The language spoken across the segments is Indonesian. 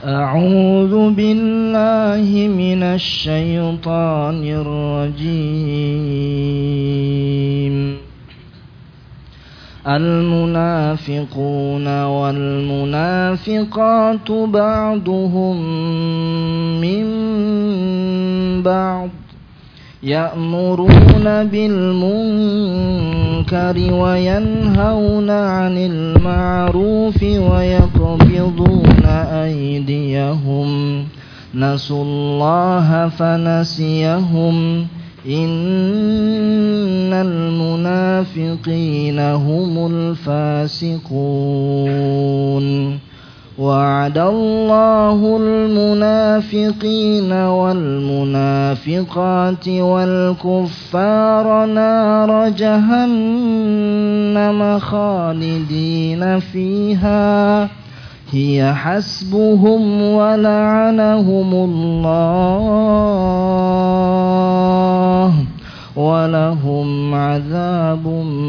أعوذ بالله من الشيطان الرجيم المنافقون والمنافقات بعضهم من بعض يأمرون بالمنكر وينهون عن المعروف ويقبضون أيديهم نسوا الله فنسيهم إن المنافقين هم الفاسقون وعد الله المنافقين والمنافقات والكفار نار جهنم خالدين فيها هي حسبهم ولعنهم الله ولهم عذاب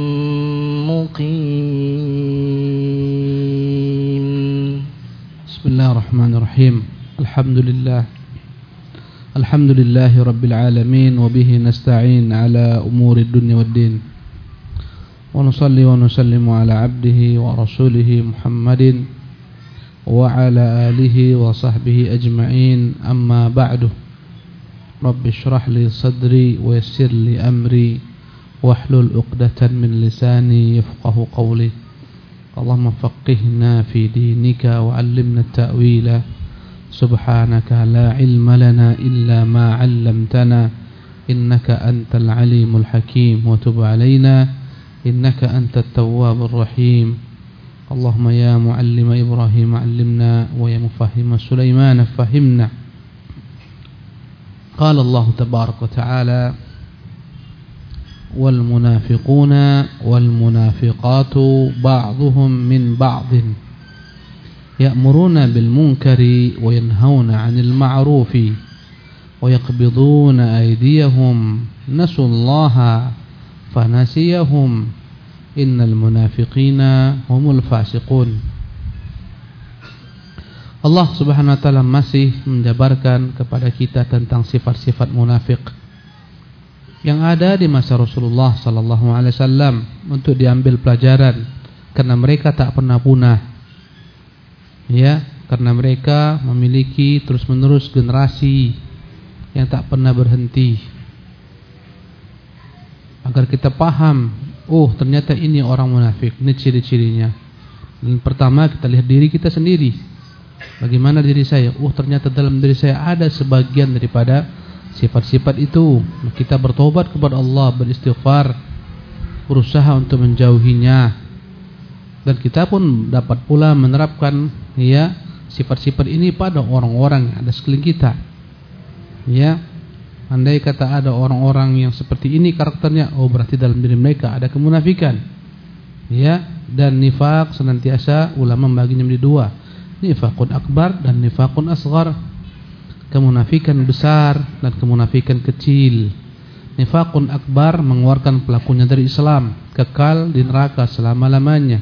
مقيم. Bismillahirrahmanirrahim. Alhamdulillahi rabbil alamin wa bihi nasta'in ala umuri dunya waddin. Wa nusalli wa nusallimu ala abdihi wa rasulihi Muhammadin wa ala alihi wa sahbihi ajma'in. Amma ba'du. Rabbi shrah li sadri wa yassir li amri wahlul 'uqdatan min lisani yafqahu qawli. Allahumma faqihna fi dinika wa 'allimna at-ta'wila subhanaka la ilma lana illa ma 'allamtana innaka antal alimul hakim wa tub 'alaina innaka antat tawwabur rahim. Allahumma ya muallima Ibrahim 'allimna wa ya mufahhima Sulaiman fahimna. Qala Allah tabaraka wa ta'ala والمنافقون والمنافقات بعضهم من بعض يأمرون بالمنكر وينهون عن المعروف ويقبضون أيديهم نسوا الله فنسيهم إن المنافقين هم الفاسقون. Allah subhanahu wa ta'ala masih menjabarkan kepada kita tentang sifat-sifat munafik yang ada di masa Rasulullah sallallahu alaihi wasallam untuk diambil pelajaran, karena mereka tak pernah punah. Ya, karena mereka memiliki terus-menerus generasi yang tak pernah berhenti. Agar kita paham, oh ternyata ini orang munafik, ini ciri-cirinya. Dan pertama kita lihat diri kita sendiri. Bagaimana diri saya? Oh ternyata dalam diri saya ada sebagian daripada sifat-sifat itu. Kita bertobat kepada Allah, beristighfar, berusaha untuk menjauhinya. Dan kita pun dapat pula menerapkan ya sifat-sifat ini pada orang-orang yang ada sekeliling kita. Ya, andai kata ada orang-orang yang seperti ini karakternya, oh berarti dalam diri mereka ada kemunafikan. Ya, dan nifaq senantiasa ulama membaginya menjadi dua, nifaqun akbar dan nifaqun asghar. Kemunafikan besar dan kemunafikan kecil. Nifaqun akbar mengeluarkan pelakunya dari Islam, kekal di neraka selama-lamanya.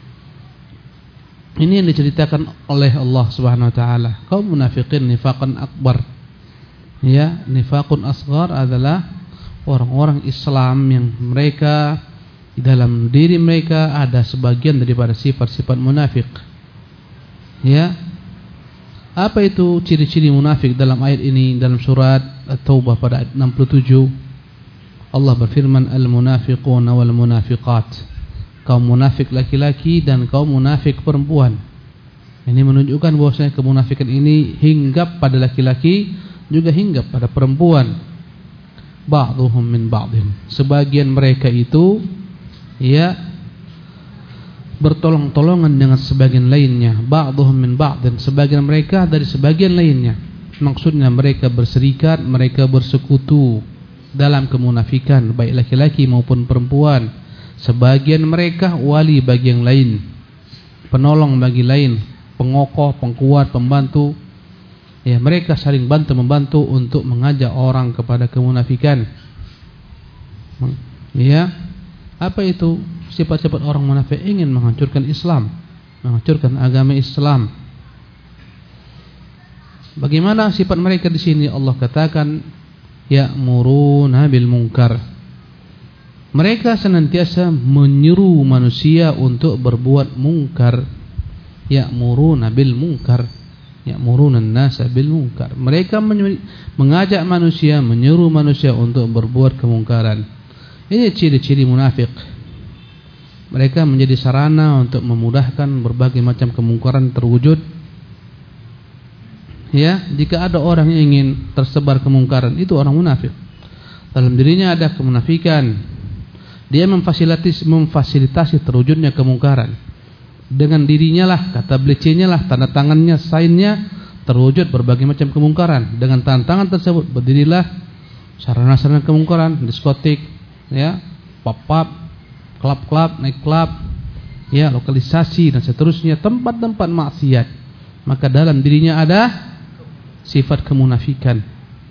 Ini yang diceritakan oleh Allah Subhanahu wa taala. Kaum munafikin nifaqun akbar. Ya, nifaqun asghar adalah orang-orang Islam yang mereka di dalam diri mereka ada sebagian daripada sifat-sifat munafik. Ya. Apa itu ciri-ciri munafik dalam ayat ini, dalam surat At-Taubah pada ayat 67? Allah berfirman, al-munafiquna wal munafiqat. Kaum munafik laki-laki dan kaum munafik perempuan. Ini menunjukkan bahwasanya kemunafikan ini hinggap pada laki-laki, juga hinggap pada perempuan. Ba'dhum min ba'dhin. Sebagian mereka itu ya bertolong-tolongan dengan sebagian lainnya. Ba'dhum min ba'dhin, sebagian mereka dari sebagian lainnya. Maksudnya mereka berserikat, mereka bersekutu dalam kemunafikan, baik laki-laki maupun perempuan. Sebagian mereka wali bagi yang lain, penolong bagi lain, pengokoh, pengkuat, pembantu. Ya, mereka saling bantu-membantu untuk mengajak orang kepada kemunafikan. Ya, apa itu? Sifat-sifat orang munafik ingin menghancurkan Islam, menghancurkan agama Islam. Bagaimana sifat mereka di sini? Allah katakan ya'muruna bil munkar. Mereka senantiasa menyuruh manusia untuk berbuat mungkar. Ya'muruna bil munkar, ya'muruna an-nasa bil munkar. Mereka mengajak manusia, menyuruh manusia untuk berbuat kemungkaran. Ini ciri-ciri munafik. Mereka menjadi sarana untuk memudahkan berbagai macam kemungkaran terwujud. Ya, jika ada orang yang ingin tersebar kemungkaran, itu orang munafik. Dalam dirinya ada kemunafikan. Dia memfasilitasi terwujudnya kemungkaran. Dengan dirinya lah, kata belicenya lah, tanda tangannya, sainnya, terwujud berbagai macam kemungkaran. Dengan tanda tangan tersebut berdirilah sarana-sarana kemungkaran, diskotik, ya, pub-pub, klub-klub, naik klub, ya, lokalisasi dan seterusnya, tempat-tempat maksiat. Maka dalam dirinya ada sifat kemunafikan.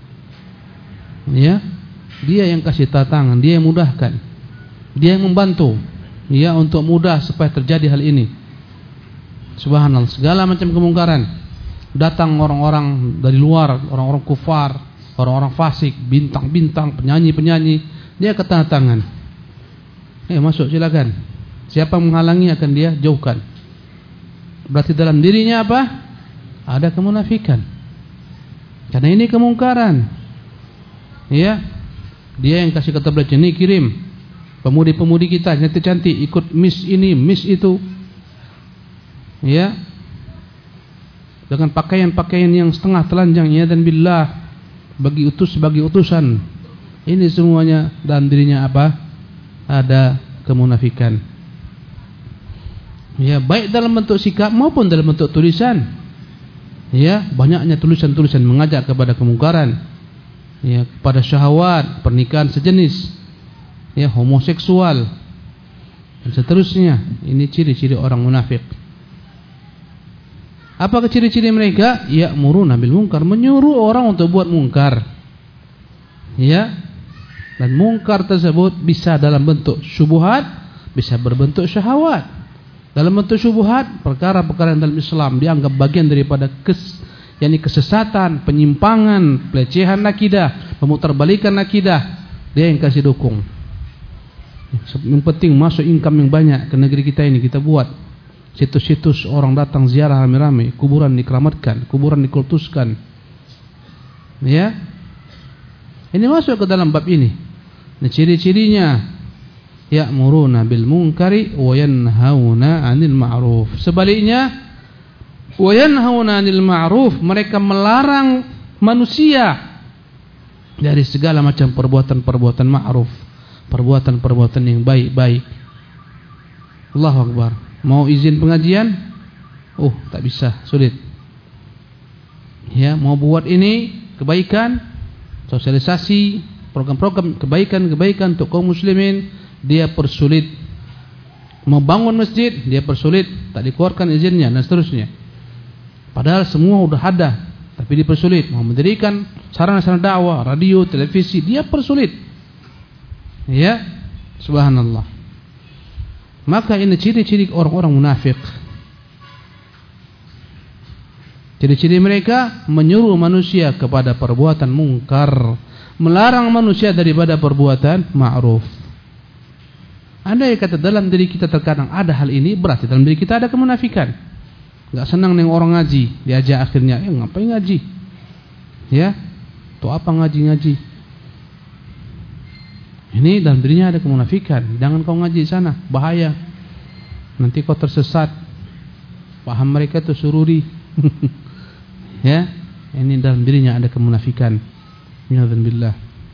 Ya, dia yang kasih tantangan, dia yang mudahkan, dia yang membantu, ya, untuk mudah supaya terjadi hal ini. Subhanallah, segala macam kemungkaran datang orang-orang dari luar, orang-orang kufar, orang-orang fasik, bintang-bintang, penyanyi-penyanyi, dia kata tangan. Masuk silakan. Siapa menghalangi akan dia jauhkan. Berarti dalam dirinya apa? Ada kemunafikan. Karena ini kemungkaran. Ya. Dia yang kasih kata belajar ini kirim. Pemudi-pemudi kita cantik-cantik ikut miss ini, miss itu. Ya. Dengan pakaian-pakaian yang setengah telanjang, ya, dan billah, bagi utusan. Ini semuanya dalam dirinya apa? Ada kemunafikan. Ya, baik dalam bentuk sikap maupun dalam bentuk tulisan. Ya, banyaknya tulisan-tulisan mengajak kepada kemungkaran. Ya, kepada syahwat, pernikahan sejenis. Ya, homoseksual dan seterusnya. Ini ciri-ciri orang munafik. Apa ciri-ciri mereka? Ya'muruna bil munkar, menyuruh orang untuk buat mungkar. Ya. Dan mungkar tersebut bisa dalam bentuk syubhat, bisa berbentuk syahwat. Dalam bentuk syubhat, perkara-perkara yang dalam Islam dianggap bagian daripada kesesatan, penyimpangan, pelecehan akidah, pemutarbalikan akidah, dia yang kasih dukung. Yang penting masuk income yang banyak ke negeri kita ini, kita buat situs-situs orang datang ziarah rame-rame, kuburan dikeramatkan, kuburan dikultuskan. Ya. Ini masuk ke dalam bab ini. Nah, ciri-cirinya ya'muruna bil munkari wa yanhauna 'anil ma'ruf. Sebaliknya, wa yanhauna 'anil ma'ruf, mereka melarang manusia dari segala macam perbuatan-perbuatan ma'ruf, perbuatan-perbuatan yang baik-baik. Allahu Akbar. Mau izin pengajian? Tak bisa, sulit. Ya, mau buat ini kebaikan, sosialisasi program-program kebaikan untuk kaum muslimin, dia persulit. Membangun masjid, dia persulit, tak dikeluarkan izinnya dan seterusnya. Padahal semua sudah ada, tapi dipersulit. Mau mendirikan sarana-sarana dakwah, radio, televisi, dia persulit. Ya, subhanallah. Maka ini ciri-ciri orang-orang munafik. Ciri-ciri mereka menyuruh manusia kepada perbuatan mungkar, melarang manusia daripada perbuatan ma'ruf. Andai kata dalam diri kita terkadang ada hal ini, berarti dalam diri kita ada kemunafikan. Enggak senang dengan orang ngaji, diajak akhirnya, ngapain ngaji? Ya, tuh apa ngaji-ngaji? Ini dalam dirinya ada kemunafikan. Jangan kau ngaji sana, bahaya. Nanti kau tersesat. Paham mereka itu sururi. Ya, ini dalam dirinya ada kemunafikan. Billah.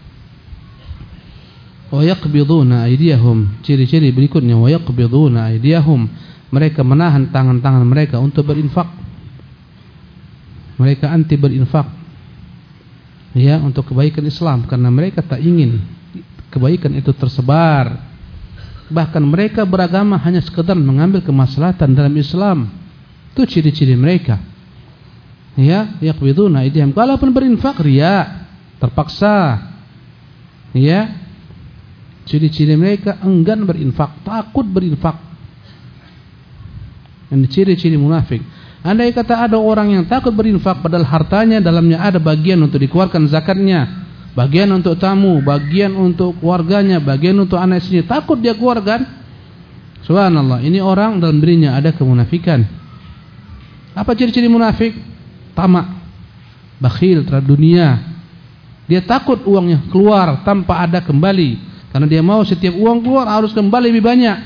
Wa yaqbiduna aydiyahum. Ciri-ciri berikutnya, wa yaqbiduna aydiyahum, mereka menahan tangan-tangan mereka untuk berinfak. Mereka anti berinfak, ya, untuk kebaikan Islam, karena mereka tak ingin kebaikan itu tersebar. Bahkan mereka beragama hanya sekedar mengambil kemaslahatan dalam Islam. Itu ciri-ciri mereka. Ya, yaqbiduna aydiyahum. Kalaupun berinfak riya, terpaksa. Ya, ciri-ciri mereka enggan berinfak, takut berinfak. Ini ciri-ciri munafik. Andai kata ada orang yang takut berinfak padahal hartanya dalamnya ada bagian untuk dikeluarkan zakatnya, bagian untuk tamu, bagian untuk keluarganya, bagian untuk anak istrinya, takut dia keluarkan. Subhanallah, ini orang dalam dirinya ada kemunafikan. Apa ciri-ciri munafik? Tamak, bakhil terhadap dunia. Dia takut uangnya keluar tanpa ada kembali, karena dia mau setiap uang keluar harus kembali lebih banyak.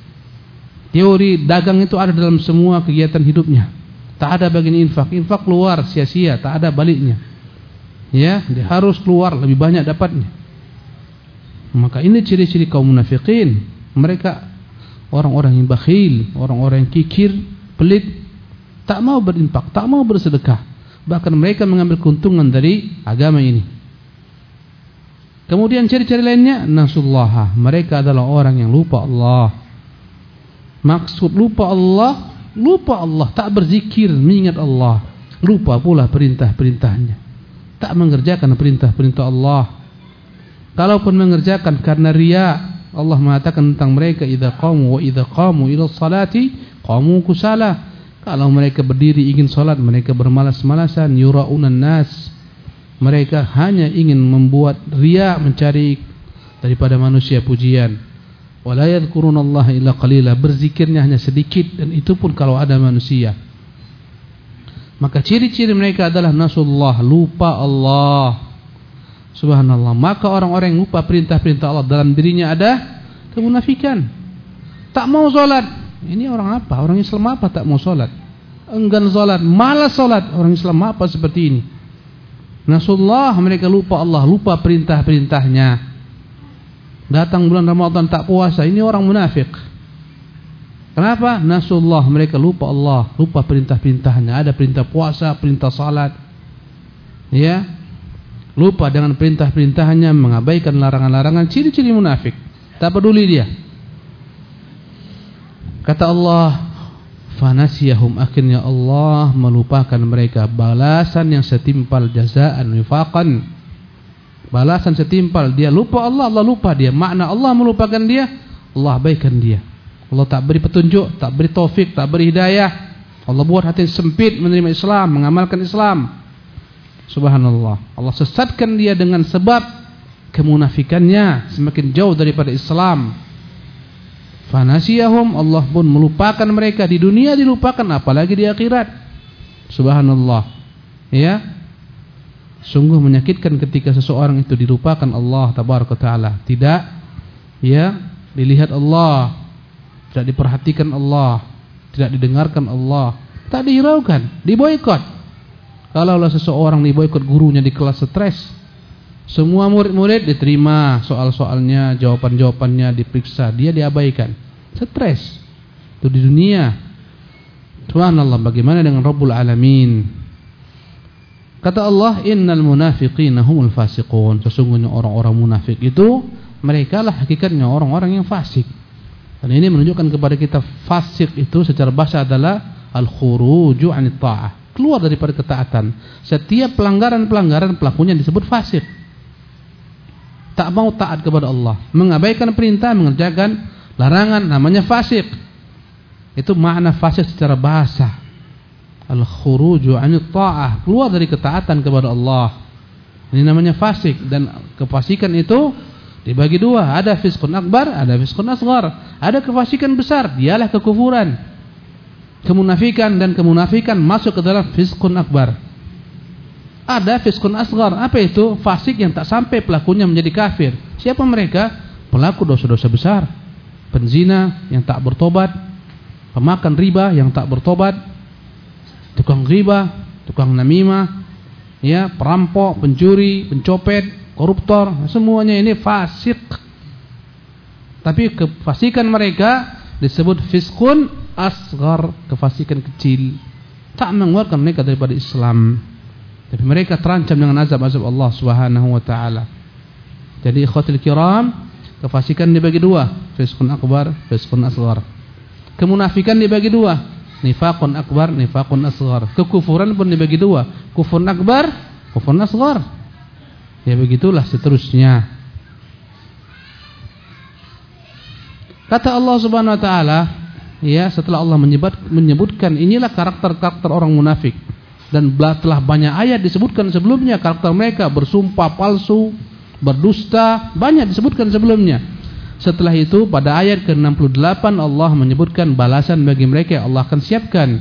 Teori dagang itu ada dalam semua kegiatan hidupnya. Tak ada bagian infak. Infak keluar sia-sia, tak ada baliknya. Ya, dia harus keluar lebih banyak dapatnya. Maka ini ciri-ciri kaum munafikin. Mereka orang-orang yang bakhil, orang-orang yang kikir, pelit, tak mau berinfak, tak mau bersedekah. Bahkan mereka mengambil keuntungan dari agama ini. Kemudian ciri-ciri lainnya, nasullaha, mereka adalah orang yang lupa Allah. Maksud lupa Allah, tak berzikir, mengingat Allah. Lupa pula perintah-perintahnya, tak mengerjakan perintah-perintah Allah. Kalaupun mengerjakan karena riya, Allah mengatakan tentang mereka, idza qamu ila salati qamu kusala. Kalau mereka berdiri ingin salat, mereka bermalas-malasan. Yura'unan nas, mereka hanya ingin membuat riya, mencari daripada manusia pujian. Wala yadhkurunallaha illa qalila, berzikirnya hanya sedikit, dan itu pun kalau ada manusia. Maka ciri-ciri mereka adalah nasullah, lupa Allah. Subhanallah. Maka orang-orang yang lupa perintah-perintah Allah, dalam dirinya ada kemunafikan. Tak mau salat. Ini orang apa? Orang Islam apa tak mau salat? Enggan salat, malas salat. Orang Islam apa seperti ini? Nasullah, mereka lupa Allah, lupa perintah-perintahnya. Datang bulan Ramadan tak puasa, ini orang munafik. Kenapa? Nasullah, mereka lupa Allah, lupa perintah-perintahnya. Ada perintah puasa, perintah salat, ya, lupa dengan perintah-perintahnya, mengabaikan larangan-larangan. Ciri-ciri munafik, tak peduli dia. Kata Allah, fanasiyahum, akhirnya Allah melupakan mereka. Balasan yang setimpal, jazaan wifaqan, balasan setimpal. Dia lupa Allah, Allah lupa dia. Makna Allah melupakan dia, Allah abaikan dia. Allah tak beri petunjuk, tak beri taufik, tak beri hidayah. Allah buat hati sempit menerima Islam, mengamalkan Islam. Subhanallah. Allah sesatkan dia dengan sebab kemunafikannya, semakin jauh daripada Islam. Fanasiyahum, Allah pun melupakan mereka. Di dunia dilupakan, apalagi di akhirat. Subhanallah. Ya, sungguh menyakitkan ketika seseorang itu dilupakan Allah tabaraka taala. Tidak, ya, dilihat Allah, tidak diperhatikan Allah, tidak didengarkan Allah, tak dihiraukan, diboikot. Kalaulah seseorang diboikot gurunya di kelas, stres. Semua murid-murid diterima soal-soalnya, jawaban-jawabannya diperiksa, dia diabaikan, stres. Itu di dunia. Subhanallah, bagaimana dengan Rabbul Alamin? Kata Allah, innal munafiqina humul fasiqun. Sesungguhnya orang-orang munafik itu, mereka lah hakikatnya orang-orang yang fasik. Dan ini menunjukkan kepada kita, fasik itu secara bahasa adalah al-khuruju 'anit ta'ah, keluar daripada ketaatan. Setiap pelanggaran-pelanggaran pelakunya disebut fasik. Tak mau taat kepada Allah, mengabaikan perintah, mengerjakan larangan, namanya fasik. Itu makna fasik secara bahasa. Al-khuruju 'anit ta'ah, keluar dari ketaatan kepada Allah. Ini namanya fasik. Dan kefasikan itu dibagi dua, ada fiskun akbar, ada fiskun asghar. Ada kefasikan besar, dialah kekufuran. Kemunafikan, dan kemunafikan masuk ke dalam fiskun akbar. Ada fiskun asghar. Apa itu? Fasik yang tak sampai pelakunya menjadi kafir. Siapa mereka? Pelaku dosa-dosa besar, penzina yang tak bertobat, pemakan riba yang tak bertobat, tukang riba, tukang namimah, ya, perampok, pencuri, pencopet, koruptor, semuanya ini fasik. Tapi kefasikan mereka disebut fiskun asghar, kefasikan kecil, tak mengeluarkan mereka daripada Islam. Tapi mereka terancam dengan azab-azab Allah Subhanahu wa taala. Jadi ikhwatul kiram, kefasikan dibagi dua, fiskun akbar, fiskun asghar. Kemunafikan dibagi dua, nifaqun akbar, nifaqun asghar. Kekufuran pun dibagi dua, kufrun akbar, kufrun asghar. Ya begitulah seterusnya. Kata Allah Subhanahu wa taala, Ya, setelah Allah menyebutkan inilah karakter-karakter orang munafik, dan telah banyak ayat disebutkan sebelumnya karakter mereka, bersumpah palsu, berdusta, banyak disebutkan sebelumnya. Setelah itu pada ayat ke-68 Allah menyebutkan balasan bagi mereka yang Allah akan siapkan.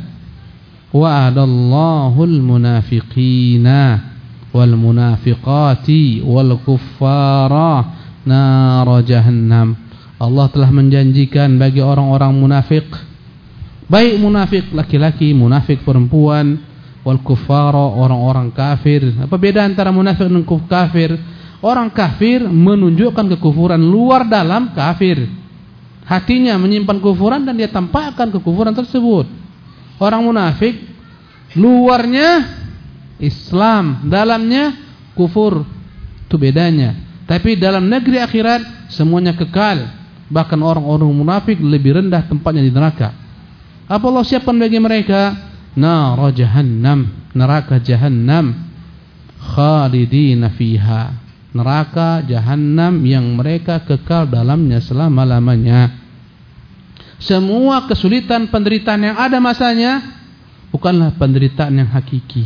Wa'adallahul munafiqina wal munafiqati wal kuffara nar jahannam. Allah telah menjanjikan bagi orang-orang munafik, baik munafik laki-laki, munafik perempuan, wal kuffara, orang-orang kafir. Apa beda antara munafik dan kafir? Orang kafir menunjukkan kekufuran luar dalam kafir. Hatinya menyimpan kufuran dan dia tampakkan kekufuran tersebut. Orang munafik luarnya Islam, dalamnya kufur. Itu bedanya. Tapi dalam negeri akhirat semuanya kekal. Bahkan orang-orang munafik lebih rendah tempatnya di neraka. Apa Allah siapkan bagi mereka? Nar jahannam, neraka jahannam, khalidina fiha, neraka jahannam yang mereka kekal dalamnya selama-lamanya. Semua kesulitan penderitaan yang ada masanya bukanlah penderitaan yang hakiki.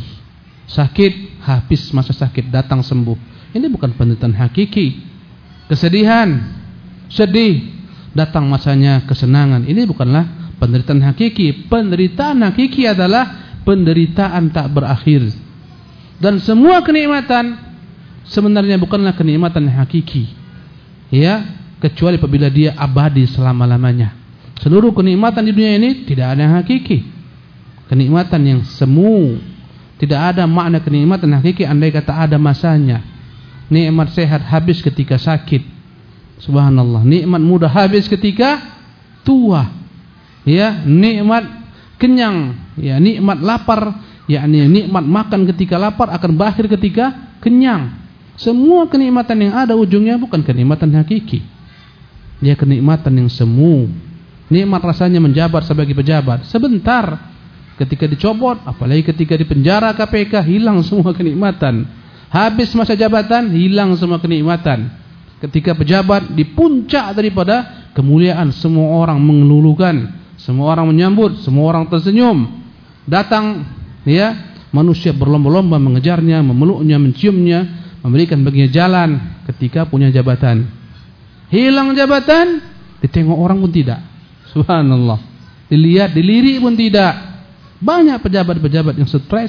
Sakit, habis masa sakit, datang sembuh. Ini bukan penderitaan hakiki. Kesedihan, sedih, datang masanya kesenangan. Ini bukanlah penderitaan hakiki. Penderitaan hakiki adalah penderitaan tak berakhir. Dan semua kenikmatan sebenarnya bukanlah kenikmatan yang hakiki, ya, kecuali apabila dia abadi selama-lamanya. Seluruh kenikmatan di dunia ini tidak ada yang hakiki. Kenikmatan yang semu. Tidak ada makna kenikmatan hakiki andai kata ada masanya. Nikmat sehat habis ketika sakit. Subhanallah, nikmat muda habis ketika tua. Ya, nikmat kenyang, ya, nikmat lapar, yakni nikmat makan ketika lapar akan berakhir ketika kenyang. Semua kenikmatan yang ada ujungnya bukan kenikmatan hakiki. Dia kenikmatan yang semu. Nikmat rasanya menjabat sebagai pejabat. Sebentar ketika dicopot, apalagi ketika di penjara KPK, hilang semua kenikmatan. Habis masa jabatan, hilang semua kenikmatan. Ketika pejabat di puncak daripada kemuliaan, semua orang mengelulukan, semua orang menyambut, semua orang tersenyum. Datang, ya, manusia berlomba-lomba mengejarnya, memeluknya, menciumnya, memberikan baginya jalan. Ketika punya jabatan, hilang jabatan, ditengok orang pun tidak. Subhanallah, dilihat, dilirik pun tidak. Banyak pejabat-pejabat yang stres,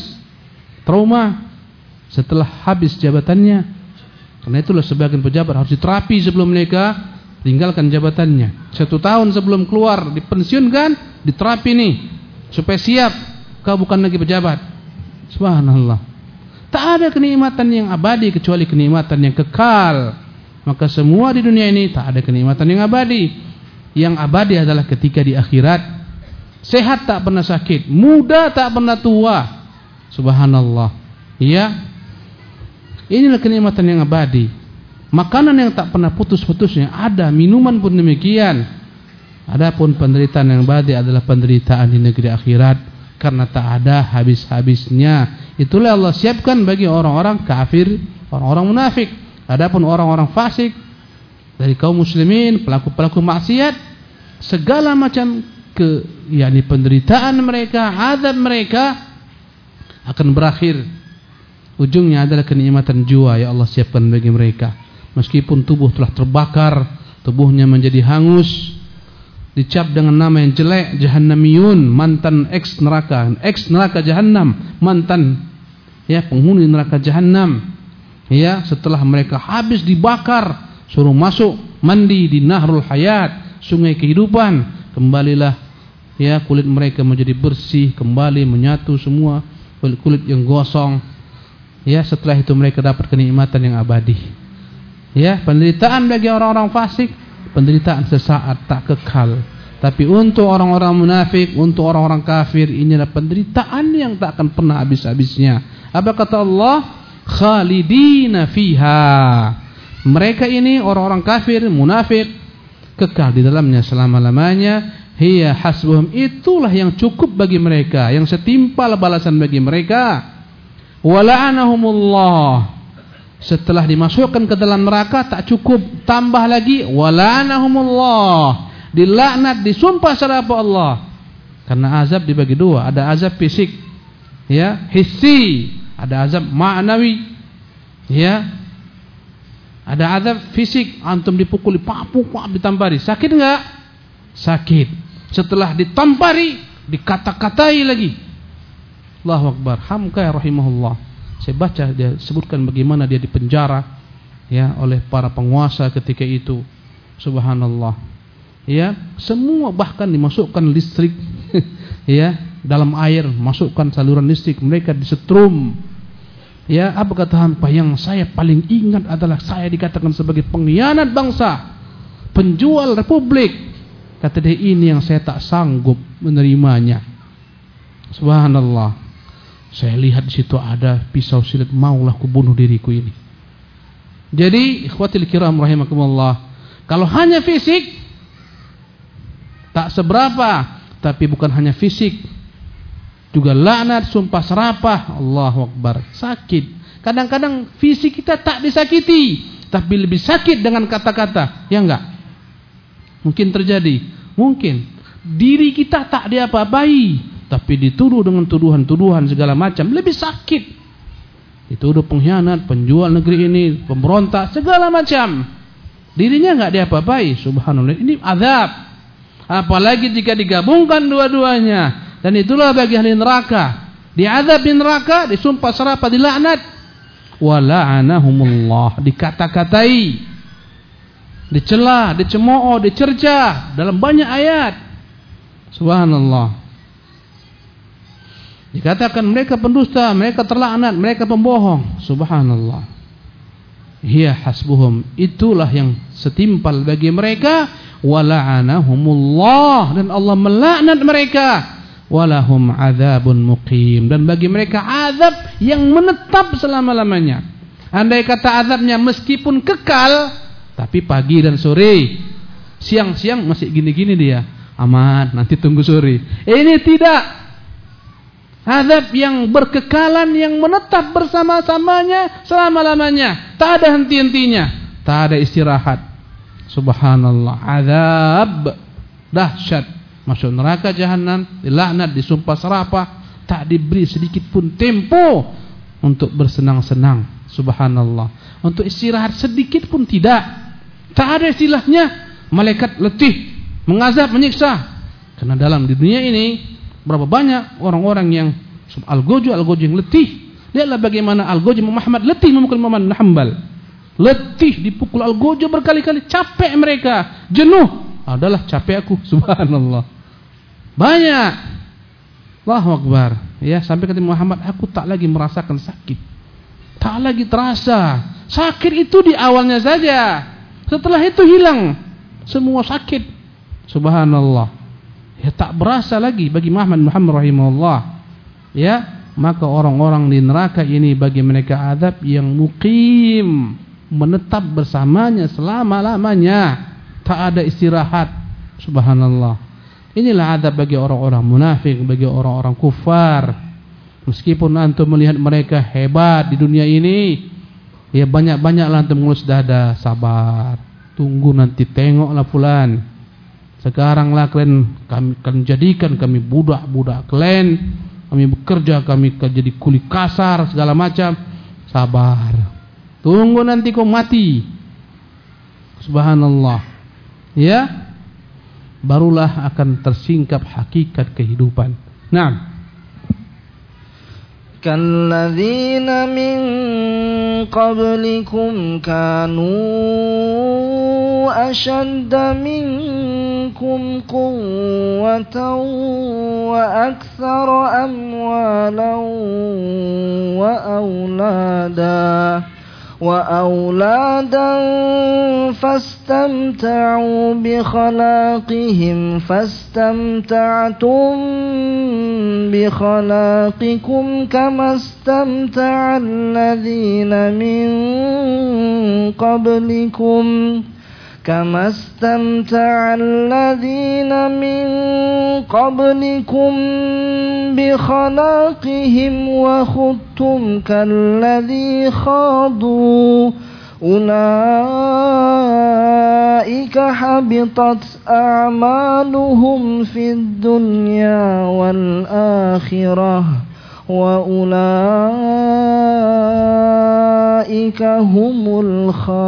trauma setelah habis jabatannya. Karena itulah sebagian pejabat harus diterapi sebelum mereka tinggalkan jabatannya. 1 tahun sebelum keluar dipensiunkan, diterapi nih supaya siap, kau bukan lagi pejabat. Subhanallah. Tak ada kenikmatan yang abadi kecuali kenikmatan yang kekal. Maka semua di dunia ini tak ada kenikmatan yang abadi. Yang abadi adalah ketika di akhirat. Sehat tak pernah sakit, muda tak pernah tua. Subhanallah. Ya. Inilah kenikmatan yang abadi. Makanan yang tak pernah putus-putusnya ada, minuman pun demikian. Adapun penderitaan yang abadi adalah penderitaan di negeri akhirat, karena tak ada habis-habisnya. Itulah Allah siapkan bagi orang-orang kafir, orang-orang munafik. Adapun orang-orang fasik dari kaum muslimin, pelaku-pelaku maksiat, segala macam yakni penderitaan mereka, azab mereka akan berakhir. Ujungnya adalah kenikmatan jiwa yang Allah siapkan bagi mereka. Meskipun tubuh telah terbakar, tubuhnya menjadi hangus, dicap dengan nama yang jelek, jahannamiyun, mantan ex neraka jahannam, mantan, ya, penghuni neraka jahannam. Ya, setelah mereka habis dibakar, suruh masuk mandi di Nahrul Hayat, sungai kehidupan, kembalilah, ya, kulit mereka menjadi bersih, kembali menyatu semua kulit yang gosong. Ya, setelah itu mereka dapat kenikmatan yang abadi. Ya, penderitaan bagi orang-orang fasik, penderitaan sesaat tak kekal. Tapi untuk orang-orang munafik, untuk orang-orang kafir, inilah penderitaan yang tak akan pernah habis-habisnya. Apa kata Allah? Khalidina fiha. Mereka ini orang-orang kafir, munafik, kekal di dalamnya selama-lamanya. Hiya hasbuhum, itulah yang cukup bagi mereka, yang setimpal balasan bagi mereka. Wala'anahumullah. Setelah dimasukkan ke dalam neraka tak cukup, tambah lagi wala'anahumullah. dilaknat, disumpah serapah Allah. Karena azab dibagi dua, ada azab fisik, ya, hissi, ada azab ma'nawi, ya. Ada azab fisik, antum dipukuli, ditampari, sakit enggak? Sakit. Setelah ditampari, dikata-katai lagi. Allahu Akbar. Hamka rahimahullah. Saya baca dia sebutkan bagaimana dia dipenjara, ya, oleh para penguasa ketika itu. Subhanallah. Ya, semua bahkan dimasukkan listrik ya, dalam air, masukkan saluran listrik, mereka disetrum. Ya, apa kata hampa? Yang saya paling ingat adalah saya dikatakan sebagai pengkhianat bangsa, penjual republik. Kata dia, ini yang saya tak sanggup menerimanya. Subhanallah. Saya lihat di situ ada pisau silet, maulah kubunuh diriku ini. Jadi, ikhwatil kiram rahimakumullah, kalau hanya fisik tak seberapa, tapi bukan hanya fisik, juga laknat, sumpah serapah, Allahu Akbar, sakit. Kadang-kadang fisik kita tak disakiti, tapi lebih sakit dengan kata-kata, ya enggak? Mungkin terjadi, mungkin diri kita tak diapa-apai, tapi dituduh dengan tuduhan-tuduhan segala macam, lebih sakit. Dituduh pengkhianat, penjual negeri ini, pemberontak, segala macam. Dirinya enggak diapa-apai, subhanallah. Ini azab. Apalagi jika digabungkan dua-duanya. Dan itulah bagi ahli neraka. Diazab di neraka, disumpah serapah, dilaknat. Wa la'anahumullah, dikata-katai, dicela, dicemooh, dicerca dalam banyak ayat. Subhanallah. Dikatakan mereka pendusta, mereka terlaknat, mereka pembohong. Subhanallah. Hiya hasbuhum, itulah yang setimpal bagi mereka. Wa la'anahumullah, dan Allah melaknat mereka. Walahum adzabun muqim, dan bagi mereka azab yang menetap selama-lamanya. Andai kata azabnya meskipun kekal, tapi pagi dan sore, siang-siang masih gini-gini dia, aman, nanti tunggu sore. Ini tidak. Azab yang berkekalan, yang menetap bersama-samanya selama-lamanya, tak ada henti-hentinya, tak ada istirahat. Subhanallah. Azab dahsyat. Masuk neraka jahanam, dilaknat, disumpah serapah, tak diberi sedikit pun tempo untuk bersenang-senang. Subhanallah. Untuk istirahat sedikit pun tidak. Tak ada istilahnya malaikat letih, mengazab, menyiksa. Karena dalam di dunia ini berapa banyak orang-orang yang Al-Gojo yang letih. Lihatlah bagaimana Al-Gojo Muhammad letih memukul Muhammad bin Hanbal. Letih dipukul Al-Gojo berkali-kali, capek mereka, jenuh. Adalah capek aku, subhanallah. Banyak. Allahu Akbar. Ya, sampai kata Muhammad, aku tak lagi merasakan sakit. Tak lagi terasa. Sakit itu di awalnya saja. Setelah itu hilang semua sakit. Subhanallah. Ya, tak berasa lagi bagi Muhammad rahimahullah. Ya, maka orang-orang di neraka ini bagi mereka azab yang muqim, menetap bersamanya selama-lamanya. Tak ada istirahat. Subhanallah. Inilah azab bagi orang-orang munafik, bagi orang-orang kufar. Meskipun antum melihat mereka hebat di dunia ini, ya banyak-banyaklah antum ngelus dada, sabar. Tunggu nanti tengoklah fulan. Sekaranglah kalian jadikan kami budak-budak kalian. Kami bekerja, kami jadi kuli kasar segala macam. Sabar. Tunggu nanti kau mati. Subhanallah. Ya. Barulah akan tersingkap hakikat kehidupan. Naam. Kalladzina min qablikum kanu ashadda minkum quwwatan wa aktsara amwalan wa أولادا فاستمتعوا بخلاقهم فاستمتعتم بخلاقكم كما استمتع الذين من قبلكم كما استمتع الذين من قبلكم بخلاقهم وخضتم كالذي خاضوا أولئك ulaika habitat a'maluhum fid dunya wal akhirah wa ulaika humul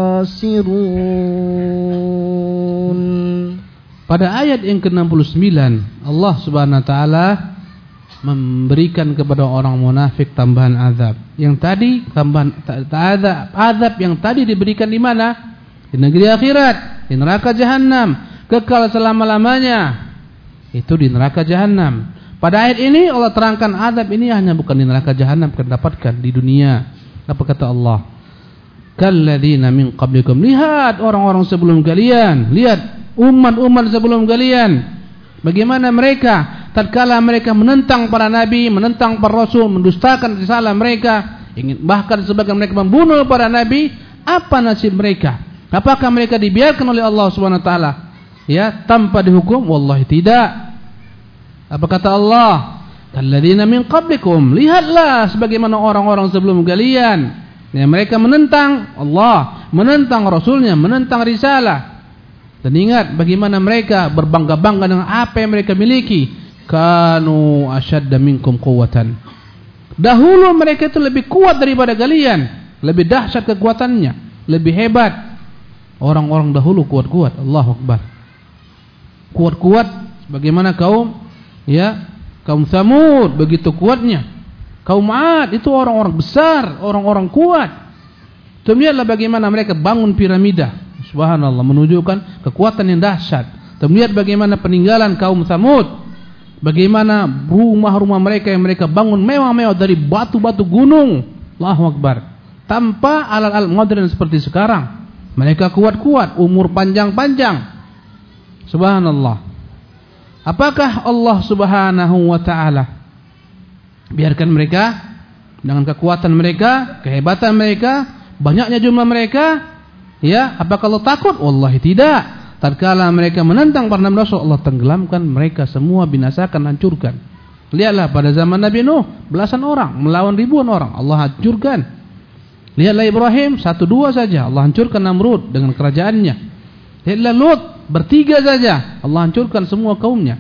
khasirun. Pada ayat yang ke-69 Allah Subhanahu wa taala memberikan kepada orang munafik tambahan azab. Yang tadi tambahan azab yang tadi diberikan di mana? Di negeri akhirat, di neraka jahanam, kekal selama-lamanya. Itu di neraka jahanam. Pada ayat ini Allah terangkan azab ini hanya bukan di neraka jahanam, akan dapatkan di dunia. Apa kata Allah? Kalladzina min qablikum. Lihat orang-orang sebelum kalian, lihat umat-umat sebelum kalian. Bagaimana mereka tatkala mereka menentang para nabi, menentang para rasul, mendustakan risalah mereka, ingin bahkan sebagian mereka membunuh para nabi, apa nasib mereka? Apakah mereka dibiarkan oleh Allah Subhanahu wa taala ya tanpa dihukum? Wallahi tidak. Apa kata Allah? Kalladzina min qablikum. Lihatlah sebagaimana orang-orang sebelum kalian. Ya, mereka menentang Allah, menentang Rasulnya, menentang risalah. Dan ingat bagaimana mereka berbangga-bangga dengan apa yang mereka miliki. Kanu asyadda minkum quwwatan. Dahulu mereka itu lebih kuat daripada kalian, lebih dahsyat kekuatannya, lebih hebat. Orang-orang dahulu kuat-kuat. Allahu Akbar. Kuat-kuat bagaimana kaum Tsamud begitu kuatnya. Kaum 'Ad itu orang-orang besar, orang-orang kuat. Lihatlah bagaimana mereka bangun piramida. Subhanallah, menunjukkan kekuatan yang dahsyat. Lihat bagaimana peninggalan kaum Tsamud. Bagaimana rumah-rumah mereka yang mereka bangun mewah-mewah dari batu-batu gunung. Allahu Akbar. Tanpa alat-alat modern seperti sekarang. Mereka kuat-kuat, umur panjang-panjang. Subhanallah. Apakah Allah Subhanahu wa taala biarkan mereka dengan kekuatan mereka, kehebatan mereka, banyaknya jumlah mereka? Ya, apakah Allah takut? Wallahi tidak. Tatkala mereka menentang para nabi Rasul, Allah tenggelamkan mereka semua, binasakan, hancurkan. Lihatlah pada zaman Nabi Nuh, belasan orang melawan ribuan orang, Allah hancurkan. Lihatlah Ibrahim, 1-2 saja, Allah hancurkan Namrud dengan kerajaannya. Lihatlah Lut, bertiga saja, Allah hancurkan semua kaumnya.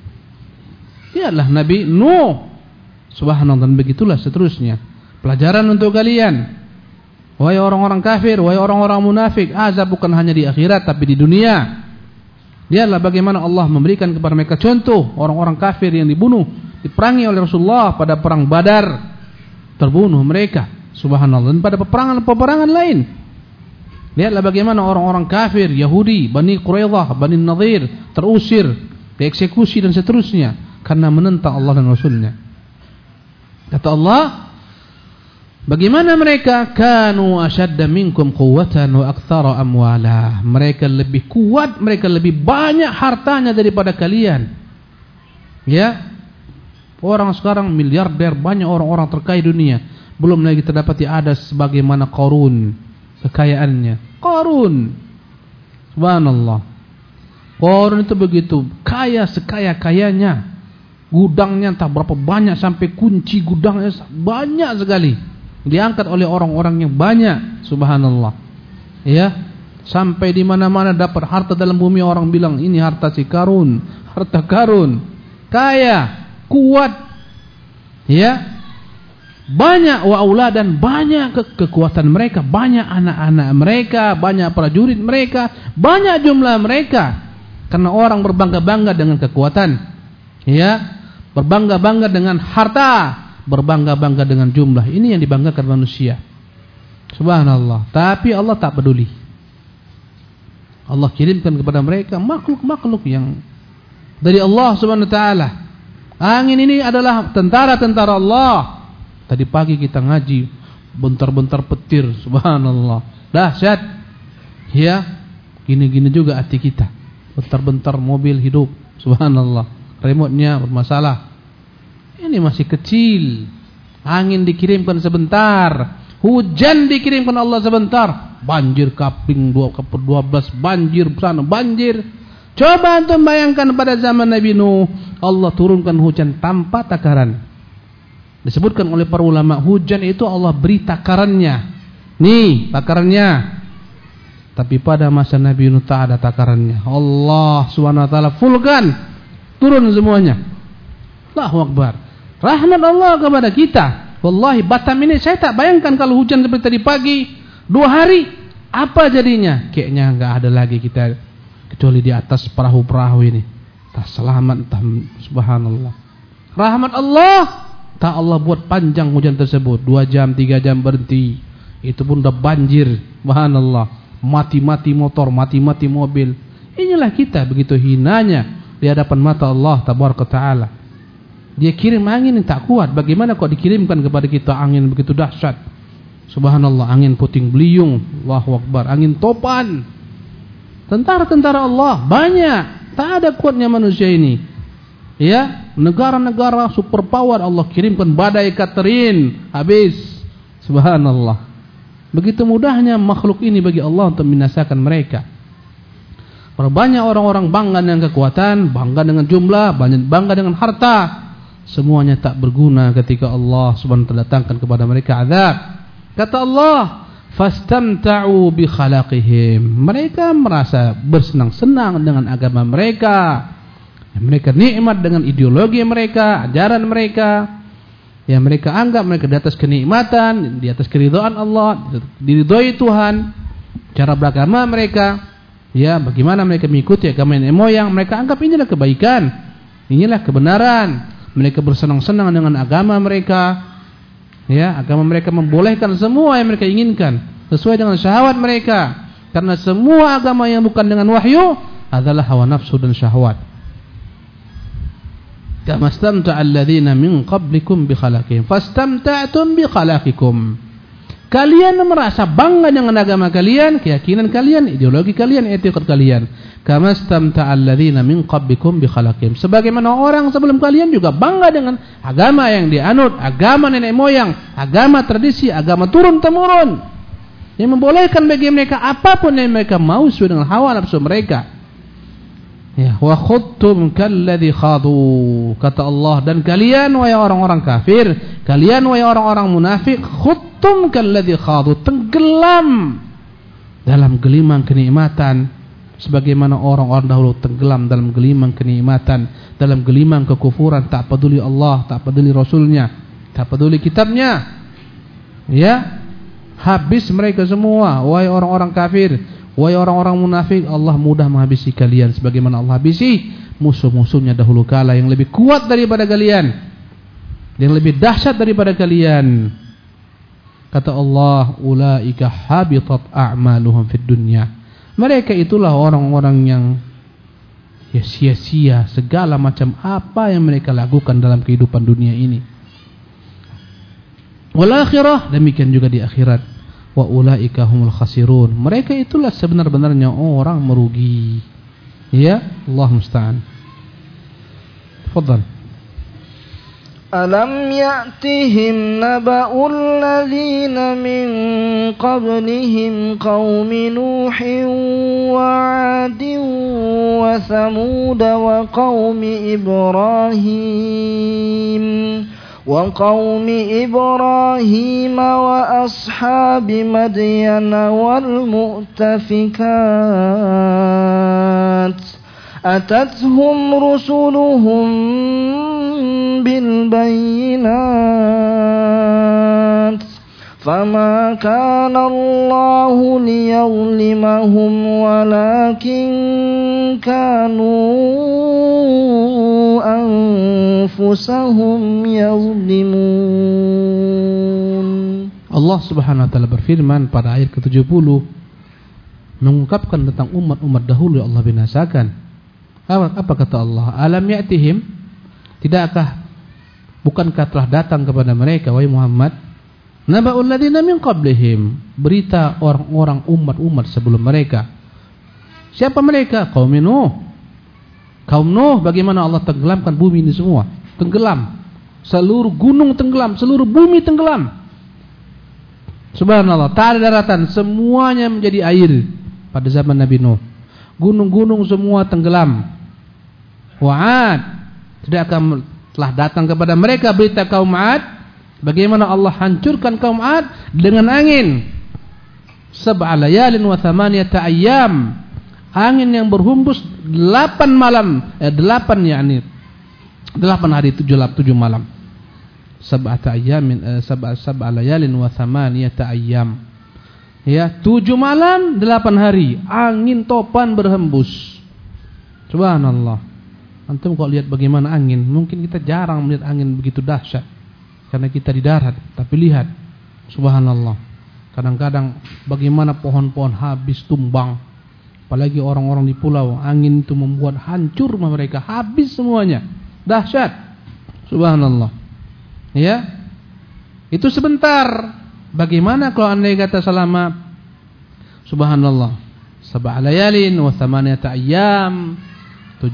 Lihatlah Nabi Nuh, subhanallah, dan begitulah seterusnya. Pelajaran untuk kalian, wahai orang-orang kafir, wahai orang-orang munafik, azab bukan hanya di akhirat tapi di dunia. Lihatlah bagaimana Allah memberikan kepada mereka contoh orang-orang kafir yang dibunuh, diperangi oleh Rasulullah pada perang Badar, terbunuh mereka, subhanallah, dan pada peperangan lain. Lihatlah bagaimana orang-orang kafir Yahudi, Bani Quraidah, Bani Nadir terusir, dieksekusi dan seterusnya karena menentang Allah dan Rasulnya. Kata Allah, bagaimana mereka? Kanu asyadda minkum quwwatan wa aktsara amwala. Mereka lebih kuat, mereka lebih banyak hartanya daripada kalian. Ya. Orang sekarang miliarder, banyak orang-orang terkaya dunia. Belum lagi terdapati ada sebagaimana Qarun kekayaannya. Qarun. Subhanallah. Qarun itu begitu kaya, sekaya-kayanya. Gudangnya entah berapa banyak, sampai kunci gudangnya banyak sekali. Diangkat oleh orang-orang yang banyak, subhanallah. Ya, sampai di mana-mana dapat harta dalam bumi, orang bilang ini harta si Qarun, harta Qarun. Kaya, kuat. Ya. Banyak wa'ula dan banyak kekuatan mereka, banyak anak-anak mereka, banyak prajurit mereka, banyak jumlah mereka. Karena orang berbangga-bangga dengan kekuatan. Ya, berbangga-bangga dengan harta, berbangga-bangga dengan jumlah. Ini yang dibanggakan manusia. Subhanallah. Tapi Allah tak peduli. Allah kirimkan kepada mereka makhluk-makhluk yang dari Allah Subhanahu wa taala. Angin ini adalah tentara-tentara Allah. Tadi pagi kita ngaji, bentar-bentar petir, subhanallah. Dahsyat. Ya, gini-gini juga hati kita. Bentar-bentar mobil hidup, subhanallah. Remote-nya bermasalah. Ini masih kecil. Angin dikirimkan sebentar, hujan dikirimkan Allah sebentar, banjir kaping 12, banjir sana, banjir. Coba antum bayangkan pada zaman Nabi Nuh, Allah turunkan hujan tanpa takaran. Disebutkan oleh para ulama, hujan itu Allah beri takarannya. Nih takarannya. Tapi pada masa Nabi Nuh tak ada takarannya. Allah Subhanahu wa taala fullkan, turun semuanya. Allahu Akbar. Rahmat Allah kepada kita. Wallahi Batam ini saya tak bayangkan kalau hujan seperti tadi pagi 2 hari apa jadinya. Kayaknya enggak ada lagi kita kecuali di atas perahu-perahu ini. Tak selamat, tak, subhanallah. Rahmat Allah. Tak Allah buat panjang hujan tersebut, 2 jam, 3 jam berhenti. Itu pun udah banjir. Subhanallah. Mati-mati motor, mati-mati mobil. Inilah kita begitu hinanya di hadapan mata Allah tabaraka taala. Dia kirim angin yang tak kuat. Bagaimana kok dikirimkan kepada kita angin begitu dahsyat? Subhanallah, angin puting beliung, Allahu Akbar, angin topan. Tentara-tentara Allah banyak. Tak ada kuatnya manusia ini. Ya, negara-negara superpower Allah kirimkan badai Catherine, habis. Subhanallah. Begitu mudahnya makhluk ini bagi Allah untuk membinasakan mereka. Banyak orang-orang bangga dengan kekuatan, bangga dengan jumlah, bangga dengan harta. Semuanya tak berguna ketika Allah Subhanahu wa taala datangkan kepada mereka azab. Kata Allah, fastamta'u bi khalaqihim. Mereka merasa bersenang-senang dengan agama mereka. Mereka nikmat dengan ideologi mereka, ajaran mereka. Ya, mereka anggap mereka di atas kenikmatan, di atas keridhaan Allah, diridhoi Tuhan. Cara beragama mereka, ya, bagaimana mereka mengikuti agama nenek moyang, mereka anggap inilah kebaikan, inilah kebenaran. Mereka bersenang-senang dengan agama mereka. Ya, agama mereka membolehkan semua yang mereka inginkan sesuai dengan syahwat mereka. Karena semua agama yang bukan dengan wahyu adalah hawa nafsu dan syahwat. Kama istamta'a alladhina min qablikum bi khalaqihim fastamta'tum bi khalaqikum. Kalian merasa bangga dengan agama kalian, keyakinan kalian, ideologi kalian, etika kalian. Kama istamta'a alladhina min qablikum bi khalaqihim. Sebagaimana orang sebelum kalian juga bangga dengan agama yang dianut, agama nenek moyang, agama tradisi, agama turun temurun yang membolehkan bagi mereka apapun yang mereka mau sesuai dengan hawa nafsu mereka. Ya, wa khudtum kalladhi khadu. Kata Allah, dan kalian wahai orang-orang kafir, kalian wahai orang-orang munafik, khudtum kalladhi khadu, tenggelam dalam gelimang kenikmatan sebagaimana orang-orang dahulu tenggelam dalam gelimang kenikmatan, dalam gelimang kekufuran, tak peduli Allah, tak peduli Rasulnya, tak peduli kitabnya. Ya, habis mereka semua wahai orang-orang kafir. Wahai orang-orang munafik, Allah mudah menghabisi kalian sebagaimana Allah habisi musuh-musuhnya dahulu kala yang lebih kuat daripada kalian, yang lebih dahsyat daripada kalian. Kata Allah, ulaika habitat a'maluhum fid dunya. Mereka itulah orang-orang yang ya sia-sia segala macam apa yang mereka lakukan dalam kehidupan dunia ini. Wal akhirah, demikian juga di akhirat. Wa ulaika humul khasirun. Mereka itulah sebenar-benarnya orang merugi. Ya, Allah musta'an. Tafadhal. Alam ya'tihim naba'ul ladzina min qablihim qaumi Nuhin wa 'adin wa Thamud wa qaumi Ibrahim وقوم إبراهيم وأصحاب مدين والمؤتفكات أتتهم رسلهم بالبينات فما كان الله ليظلمهم ولكن كانوا أنفسهم يظلمون. Allah Subhanahu wa taala berfirman pada ayat ke-70 mengungkapkan tentang umat-umat dahulu yang Allah binasakan. Apa kata Allah? Alam ya'tihim, bukankah telah datang kepada mereka wahai Muhammad naba'ul ladzina min qablihim, berita orang-orang umat-umat sebelum mereka. Siapa mereka? Kaum Nuh. Kaum Nuh, bagaimana Allah tenggelamkan bumi ini semua? Tenggelam. Seluruh gunung tenggelam, seluruh bumi tenggelam. Subhanallah, tak ada daratan, semuanya menjadi air pada zaman Nabi Nuh. Gunung-gunung semua tenggelam. Wa'ad, telah datang kepada mereka berita kaum 'Ad. Bagaimana Allah hancurkan kaum 'Ad dengan angin. sab'a layalin wa thamaniyata ayyam. Angin yang berhembus 8 malam, 8 hari 7 malam. Sab'ata ayyamin sab'a layalin wa thamaniyata ayyam. Ya, 7 malam 8 hari angin topan berhembus. Subhanallah. Antum kalau lihat bagaimana angin, mungkin kita jarang melihat angin begitu dahsyat karena kita di darat, tapi lihat subhanallah. Kadang-kadang bagaimana pohon-pohon habis tumbang. Apalagi orang-orang di pulau, angin itu membuat hancur mereka, habis semuanya. Dahsyat. Subhanallah. Ya. Itu sebentar. Bagaimana kalau andai kata selama subhanallah, sab'a layalin wa thamaniyata ayyam, 7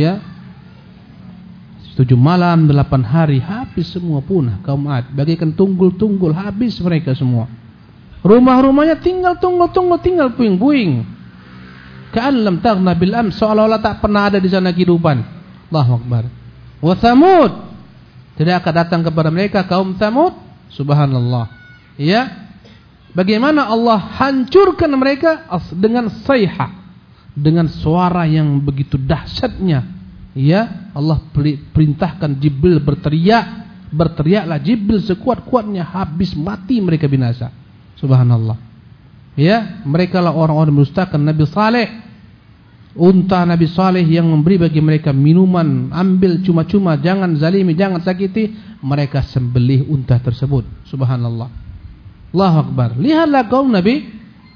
malam 8 hari habis semua punah kaum Ad, bagaikan tunggul-tunggul habis mereka semua. Rumah-rumahnya tinggal tinggal puing-puing. Ka'an lam taghna bil ams, seolah-olah tak pernah ada di sana kehidupan. Allahu akbar. Wa Thamud, tidak akan datang kepada mereka kaum Thamud. Subhanallah. Ya. Bagaimana Allah hancurkan mereka dengan sayha, dengan suara yang begitu dahsyatnya. Ya, Allah perintahkan Jibril berteriak, berteriaklah Jibril sekuat-kuatnya, habis mati mereka binasa. Subhanallah. Ya, mereka lah orang-orang mendustakan Nabi Saleh. Unta Nabi Saleh yang memberi bagi mereka minuman, ambil cuma-cuma, jangan zalimi, jangan sakiti. Mereka sembelih unta tersebut. Subhanallah. Allahu akbar. Lihatlah kaum Nabi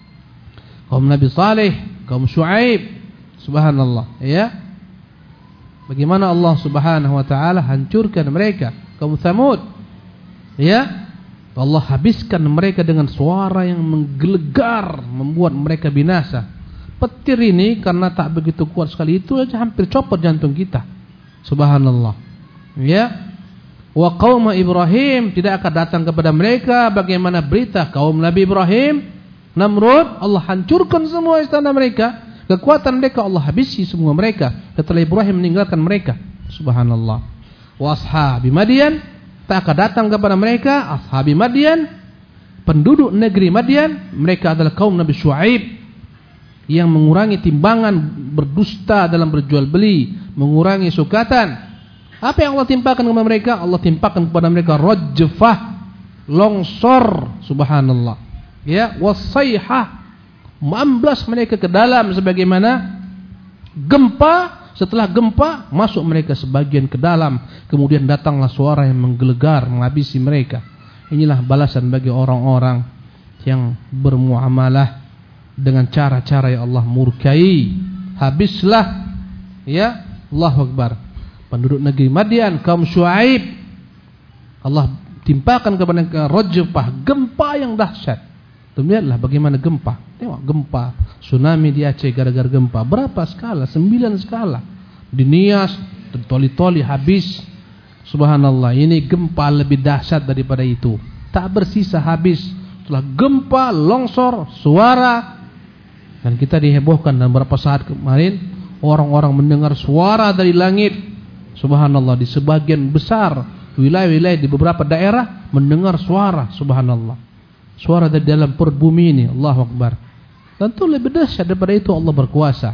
Saleh, kaum Syuaib. Subhanallah. Ya. Bagaimana Allah Subhanahu wa taala hancurkan mereka, kaum Tsamud. Ya. Allah habiskan mereka dengan suara yang menggelegar, membuat mereka binasa. Petir ini karena tak begitu kuat sekali, itu aja hampir copot jantung kita. Subhanallah. Ya. Wa qaum Ibrahim, tidak akan datang kepada mereka bagaimana berita kaum Nabi Ibrahim, Namrud, Allah hancurkan semua istana mereka, kekuatan mereka Allah habisi semua mereka setelah Ibrahim meninggalkan mereka. Subhanallah. Wa ashabi Madian, tak akan datang kepada mereka ashabi Madian, penduduk negeri Madian. Mereka adalah kaum Nabi Syuaib yang mengurangi timbangan, berdusta dalam berjual beli, mengurangi sukatan. Apa yang Allah timpakan kepada mereka? Allah timpakan kepada mereka rajfah, longsor. Subhanallah. Ya, wasayhah, mamblas mereka ke dalam sebagaimana gempa. Setelah gempa, masuk mereka sebagian ke dalam. Kemudian datanglah suara yang menggelegar, menghabisi mereka. Inilah balasan bagi orang-orang yang bermuamalah dengan cara-cara yang Allah murkai. Habislah. Ya, Allahu akbar. Penduduk negeri Madian, kaum Syuaib, Allah timpakan kepada mereka rajfah, gempa yang dahsyat. Lihatlah bagaimana gempa. Tengok gempa, tsunami di Aceh gara-gara gempa. Berapa skala? 9 skala. Di Nias, Toli-Toli habis. Subhanallah. Ini gempa lebih dahsyat daripada itu. Tak bersisa, habis. Setelah gempa, longsor, suara. Dan kita dihebohkan dalam beberapa saat kemarin, orang-orang mendengar suara dari langit. Subhanallah. Di sebagian besar wilayah-wilayah di beberapa daerah mendengar suara. Subhanallah. Suara dari dalam perut bumi ini. Allahu akbar. Tentu lebih dahsyat daripada itu Allah berkuasa.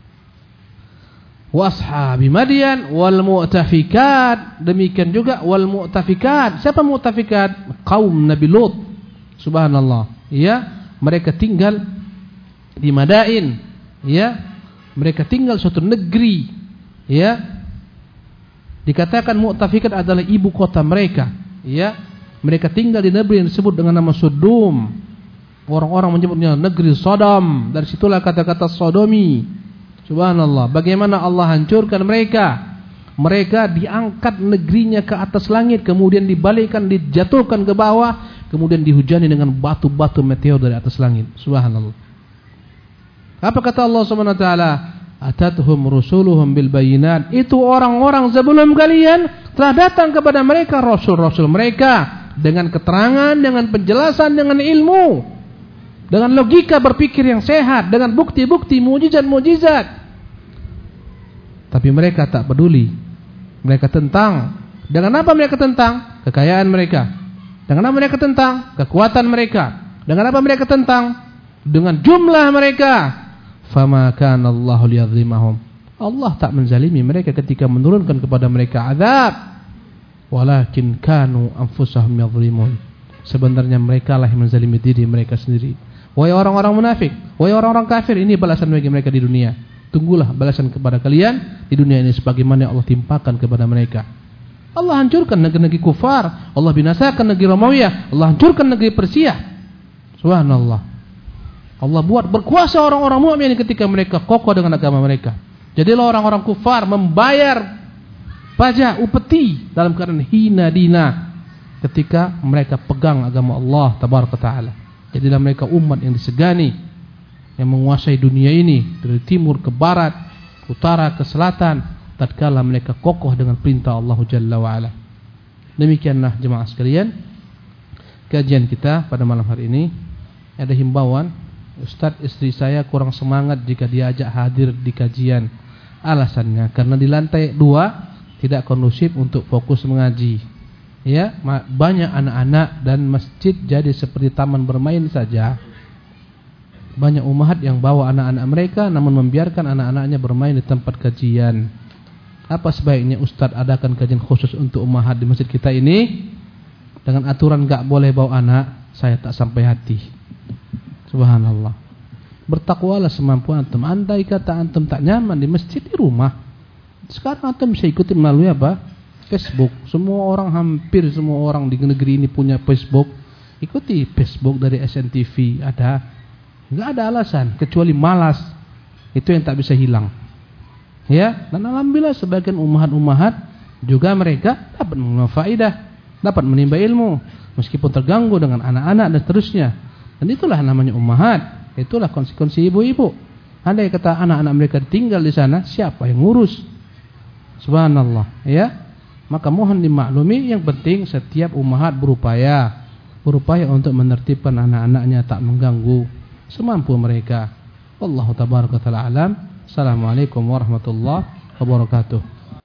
Wa ashabi Madian wal mu'tafikat, demikian juga wal mu'tafikat. Siapa mu'tafikat? Kaum Nabi Lut. Subhanallah. Ya, mereka tinggal di Madain. Ya, mereka tinggal suatu negeri. Ya, dikatakan mu'tafikat adalah ibu kota mereka. Ya. Mereka tinggal di negeri yang disebut dengan nama Sodom. Orang-orang menyebutnya negeri Sodom. Dari situlah kata-kata sodomi. Subhanallah. Bagaimana Allah hancurkan mereka. Mereka diangkat negerinya ke atas langit, kemudian dibalikkan, dijatuhkan ke bawah, kemudian dihujani dengan batu-batu meteor dari atas langit. Subhanallah. Apa kata Allah Subhanahu wa taala? Atatuhum rusuluhum bil bayinat. Itu orang-orang sebelum kalian telah datang kepada mereka rasul-rasul mereka dengan keterangan, dengan penjelasan, dengan ilmu, dengan logika berpikir yang sehat, dengan bukti-bukti, mujizat-mujizat. Tapi mereka tak peduli. Mereka tentang. Dengan apa mereka tentang? Kekayaan mereka. Dengan apa mereka tentang? Kekuatan mereka. Dengan apa mereka tentang? dengan jumlah mereka. Fama kana Allahu liyadhlimahum. Allah tak menzalimi mereka ketika menurunkan kepada mereka azab. Walakin kanu anfusahum yadhlimun. Sebenarnya mereka lah yang menzalimi diri mereka sendiri. Wahai orang-orang munafik, wahai orang-orang kafir, ini balasan bagi mereka di dunia. Tunggulah balasan kepada kalian di dunia ini sebagaimana Allah timpakan kepada mereka. Allah hancurkan negeri-negeri kufar, Allah binasakan negeri Romawi, Allah hancurkan negeri Persia. Subhanallah. Allah buat berkuasa orang-orang mukmin ketika mereka kokoh dengan agama mereka. Jadilah orang-orang kufar membayar pajak upeti dalam keadaan hina dina ketika mereka pegang agama Allah tabaraka taala. Jadilah mereka umat yang disegani, yang menguasai dunia ini dari timur ke barat, utara ke selatan, tatkala mereka kokoh dengan perintah Allah Jalla wa Ala. Demikianlah jemaah sekalian kajian kita pada malam hari ini. Ada himbauan, Ustaz, istri saya kurang semangat jika diajak hadir di kajian. Alasannya karena di lantai 2 tidak kondusif untuk fokus mengaji. Ya, banyak anak-anak dan masjid jadi seperti taman bermain saja. Banyak ummahat yang bawa anak-anak mereka namun membiarkan anak-anaknya bermain di tempat kajian. Apa sebaiknya Ustaz adakan kajian khusus untuk ummahat di masjid kita ini dengan aturan enggak boleh bawa anak? Saya tak sampai hati. Subhanallah. Bertakwalah semampu antum. Andai kata antum tak nyaman di masjid, di rumah, sekarang antum bisa ikuti melalui apa? Facebook. Hampir semua orang di negeri ini punya Facebook. Ikuti Facebook dari SNTV. Ada. Enggak ada alasan kecuali malas. Itu yang tak bisa hilang. Ya, dan alhamdulillah sebagian ummahat juga mereka dapat mengambil faedah, dapat menimba ilmu meskipun terganggu dengan anak-anak dan seterusnya. Dan itulah namanya ummahat, itulah konsekuensi ibu-ibu. Andai kata anak-anak mereka tinggal di sana, siapa yang ngurus? Subhanallah, ya. Maka mohon dimaklumi, yang penting setiap ummahat berupaya untuk menertibkan anak-anaknya tak mengganggu semampu mereka. Wallahu tabaraka taala alam. Assalamualaikum warahmatullahi wabarakatuh.